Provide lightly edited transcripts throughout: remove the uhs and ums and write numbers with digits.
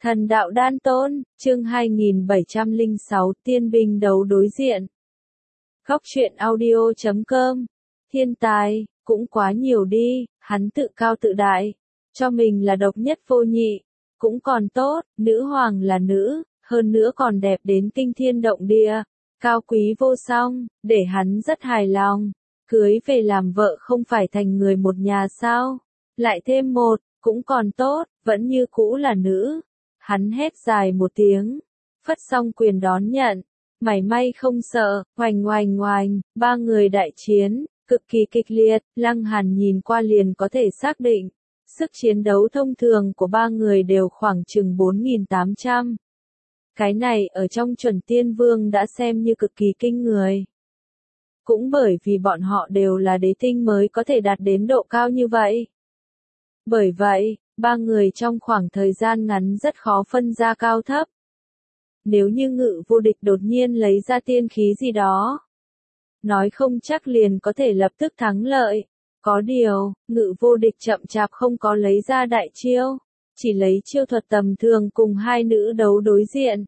Thần đạo đan tôn, chương 2706 tiên binh đấu đối diện. Góc truyện audio.com. Thiên tài, cũng quá nhiều đi, hắn tự cao tự đại, cho mình là độc nhất vô nhị, cũng còn tốt, nữ hoàng là nữ, hơn nữa còn đẹp đến kinh thiên động địa, cao quý vô song, để hắn rất hài lòng, cưới về làm vợ không phải thành người một nhà sao, lại thêm một, cũng còn tốt, vẫn như cũ là nữ. Hắn hét dài một tiếng, phất xong quyền đón nhận, mảy may không sợ, oành oành oành, ba người đại chiến, cực kỳ kịch liệt, Lăng Hàn nhìn qua liền có thể xác định, sức chiến đấu thông thường của ba người đều khoảng chừng 4.800. Cái này ở trong chuẩn tiên vương đã xem như cực kỳ kinh người. Cũng bởi vì bọn họ đều là đế tinh mới có thể đạt đến độ cao như vậy. Bởi vậy, ba người trong khoảng thời gian ngắn rất khó phân ra cao thấp. Nếu như Ngự Vô Địch đột nhiên lấy ra tiên khí gì đó, nói không chắc liền có thể lập tức thắng lợi. Có điều, Ngự Vô Địch chậm chạp không có lấy ra đại chiêu, chỉ lấy chiêu thuật tầm thường cùng hai nữ đấu đối diện.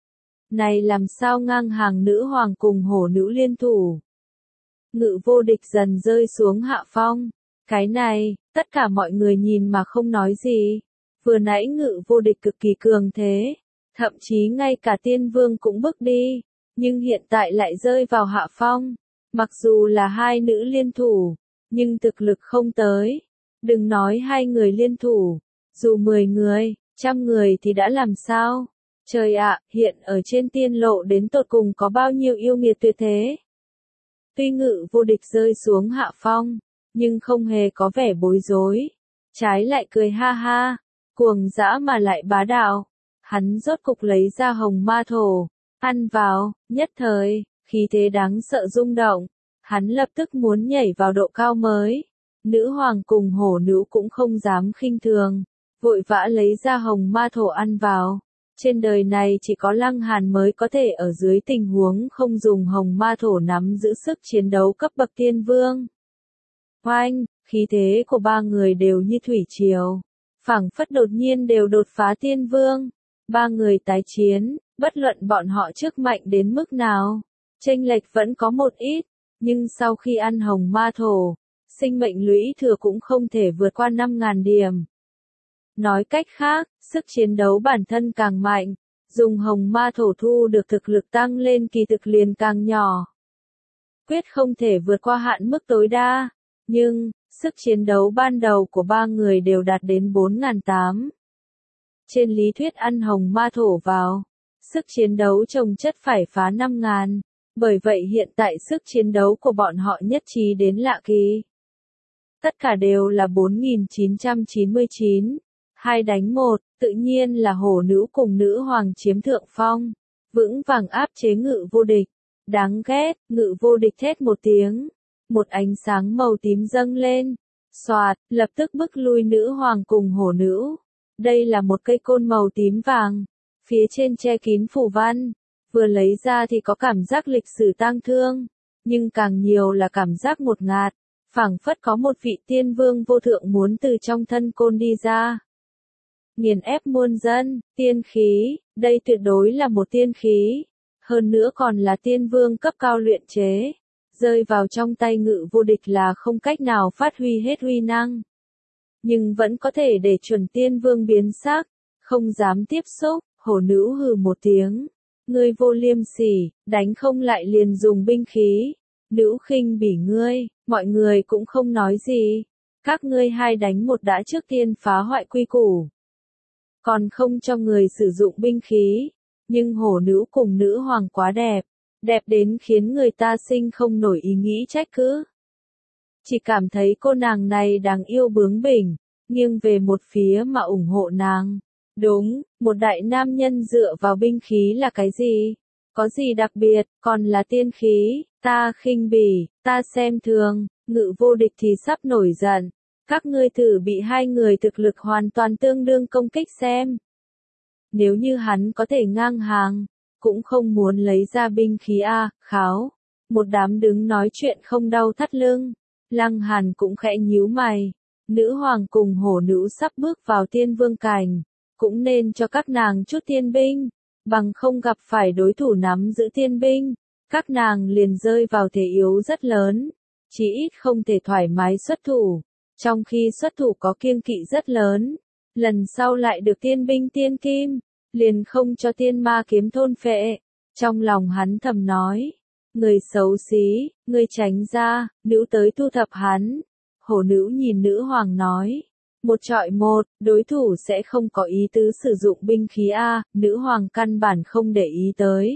Này làm sao ngang hàng nữ hoàng cùng hổ nữ liên thủ. Ngự Vô Địch dần rơi xuống hạ phong. Cái này, tất cả mọi người nhìn mà không nói gì. Vừa nãy Ngự Vô Địch cực kỳ cường thế, thậm chí ngay cả tiên vương cũng bước đi, nhưng hiện tại lại rơi vào hạ phong. Mặc dù là hai nữ liên thủ, nhưng thực lực không tới. Đừng nói hai người liên thủ, dù 10 người, 100 người thì đã làm sao? Trời ạ, hiện ở trên tiên lộ đến tột cùng có bao nhiêu yêu nghiệt tuyệt thế? Tuy Ngự Vô Địch rơi xuống hạ phong, nhưng không hề có vẻ bối rối, trái lại cười ha ha, cuồng dã mà lại bá đạo. Hắn rốt cục lấy ra hồng ma thổ, ăn vào, nhất thời, khí thế đáng sợ rung động, hắn lập tức muốn nhảy vào độ cao mới. Nữ hoàng cùng hổ nữ cũng không dám khinh thường, vội vã lấy ra hồng ma thổ ăn vào. Trên đời này chỉ có Lăng Hàn mới có thể ở dưới tình huống không dùng hồng ma thổ nắm giữ sức chiến đấu cấp bậc tiên vương. Oanh, khí thế của ba người đều như thủy triều, phảng phất đột nhiên đều đột phá tiên vương. Ba người tái chiến, bất luận bọn họ trước mạnh đến mức nào, chênh lệch vẫn có một ít, nhưng sau khi ăn hồng ma thổ, sinh mệnh lũy thừa cũng không thể vượt qua 5.000 điểm. Nói cách khác, sức chiến đấu bản thân càng mạnh, dùng hồng ma thổ thu được thực lực tăng lên kỳ thực liền càng nhỏ. Quyết không thể vượt qua hạn mức tối đa. Nhưng, sức chiến đấu ban đầu của ba người đều đạt đến 4.800. Trên lý thuyết ăn hồng ma thổ vào, sức chiến đấu chồng chất phải phá 5.000. Bởi vậy hiện tại sức chiến đấu của bọn họ nhất trí đến lạ kỳ. Tất cả đều là 4.999. 2 đánh 1, tự nhiên là hổ nữ cùng nữ hoàng chiếm thượng phong. Vững vàng áp chế Ngự Vô Địch. Đáng ghét, Ngự Vô Địch thét một tiếng. Một ánh sáng màu tím dâng lên, xoạt, lập tức bức lui nữ hoàng cùng hổ nữ. Đây là một cây côn màu tím vàng, phía trên che kín phù văn, vừa lấy ra thì có cảm giác lịch sử tang thương, nhưng càng nhiều là cảm giác ngột ngạt, phảng phất có một vị tiên vương vô thượng muốn từ trong thân côn đi ra. Nghiền ép muôn dân, tiên khí, đây tuyệt đối là một tiên khí, hơn nữa còn là tiên vương cấp cao luyện chế. Rơi vào trong tay Ngự Vô Địch là không cách nào phát huy hết uy năng. Nhưng vẫn có thể để chuẩn tiên vương biến sắc, không dám tiếp xúc, hổ nữ hừ một tiếng. Ngươi vô liêm sỉ, đánh không lại liền dùng binh khí. Nữ khinh bỉ ngươi, mọi người cũng không nói gì. Các ngươi 2 đánh 1 đã trước tiên phá hoại quy củ. Còn không cho người sử dụng binh khí. Nhưng hổ nữ cùng nữ hoàng quá đẹp. Đẹp đến khiến người ta sinh không nổi ý nghĩ trách cứ. Chỉ cảm thấy cô nàng này đáng yêu bướng bỉnh, nghiêng về một phía mà ủng hộ nàng. Đúng, một đại nam nhân dựa vào binh khí là cái gì? Có gì đặc biệt, còn là tiên khí, ta khinh bỉ, ta xem thường, Ngự Vô Địch thì sắp nổi giận. Các ngươi thử bị 2 người thực lực hoàn toàn tương đương công kích xem. Nếu như hắn có thể ngang hàng, cũng không muốn lấy ra binh khí a, kháo. Một đám đứng nói chuyện không đau thắt lưng. Lăng Hàn cũng khẽ nhíu mày. Nữ hoàng cùng hổ nữ sắp bước vào tiên vương cảnh. cũng nên cho các nàng chút tiên binh, bằng không gặp phải đối thủ nắm giữ tiên binh, các nàng liền rơi vào thế yếu rất lớn, chí ít không thể thoải mái xuất thủ, trong khi xuất thủ có kiêng kỵ rất lớn, lần sau lại được tiên binh tiên kim, liền không cho tiên ma kiếm thôn phệ. Trong lòng hắn thầm nói, người xấu xí, ngươi tránh ra, nữ tới thu thập hắn. Hổ nữ nhìn nữ hoàng nói, một trọi một, đối thủ sẽ không có ý tứ sử dụng binh khí a, nữ hoàng căn bản không để ý tới.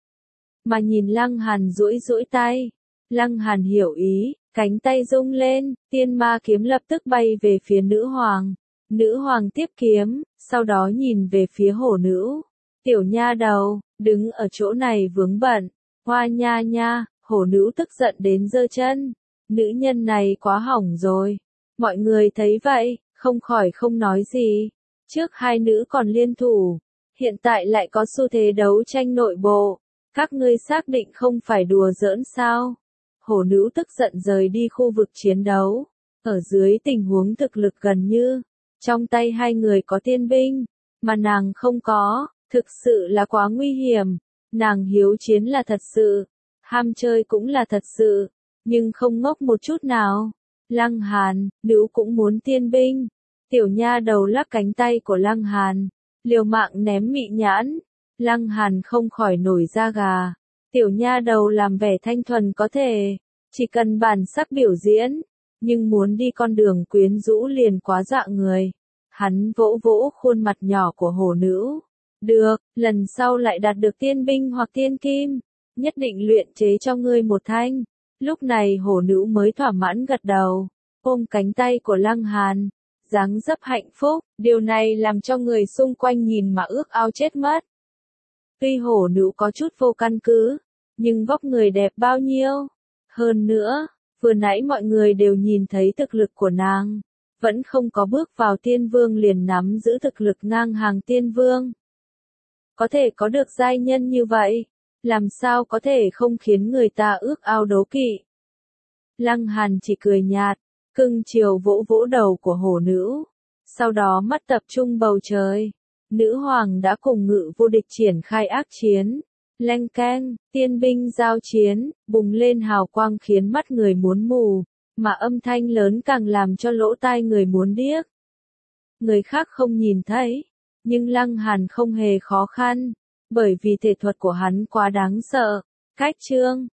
Mà nhìn Lăng Hàn duỗi duỗi tay, Lăng Hàn hiểu ý, cánh tay rung lên, tiên ma kiếm lập tức bay về phía nữ hoàng. Nữ hoàng tiếp kiếm, sau đó nhìn về phía hổ nữ. Tiểu nha đầu, đứng ở chỗ này vướng bận, hoa nha nha, hổ nữ tức giận đến giơ chân. Nữ nhân này quá hỏng rồi. Mọi người thấy vậy, không khỏi không nói gì. Trước hai nữ còn liên thủ, hiện tại lại có xu thế đấu tranh nội bộ. Các ngươi xác định không phải đùa giỡn sao? Hổ nữ tức giận rời đi khu vực chiến đấu. Ở dưới tình huống thực lực gần như, trong tay hai người có tiên binh, mà nàng không có, thực sự là quá nguy hiểm. Nàng hiếu chiến là thật sự, ham chơi cũng là thật sự, nhưng không ngốc một chút nào. Lăng Hàn, nữ cũng muốn tiên binh. Tiểu nha đầu lắc cánh tay của Lăng Hàn, liều mạng ném mị nhãn. Lăng Hàn không khỏi nổi da gà. Tiểu nha đầu làm vẻ thanh thuần có thể, chỉ cần bản sắc biểu diễn, nhưng muốn đi con đường quyến rũ liền quá dọa người. Hắn vỗ vỗ khuôn mặt nhỏ của hổ nữ. Được, lần sau lại đạt được tiên binh hoặc tiên kim, nhất định luyện chế cho ngươi một thanh. Lúc này hổ nữ mới thỏa mãn gật đầu, ôm cánh tay của Lăng Hàn, dáng dấp hạnh phúc, điều này làm cho người xung quanh nhìn mà ước ao chết mất. Tuy hổ nữ có chút vô căn cứ, nhưng vóc người đẹp bao nhiêu. Hơn nữa, vừa nãy mọi người đều nhìn thấy thực lực của nàng, vẫn không có bước vào tiên vương liền nắm giữ thực lực ngang hàng tiên vương. Có thể có được giai nhân như vậy, làm sao có thể không khiến người ta ước ao đố kỵ. Lăng Hàn chỉ cười nhạt, cưng chiều vỗ vỗ đầu của hổ nữ, sau đó mắt tập trung bầu trời. Nữ hoàng đã cùng Ngự Vô Địch triển khai ác chiến. Leng keng, tiên binh giao chiến, bùng lên hào quang khiến mắt người muốn mù, mà âm thanh lớn càng làm cho lỗ tai người muốn điếc. Người khác không nhìn thấy, nhưng Lăng Hàn không hề khó khăn, bởi vì thể thuật của hắn quá đáng sợ. Cách chương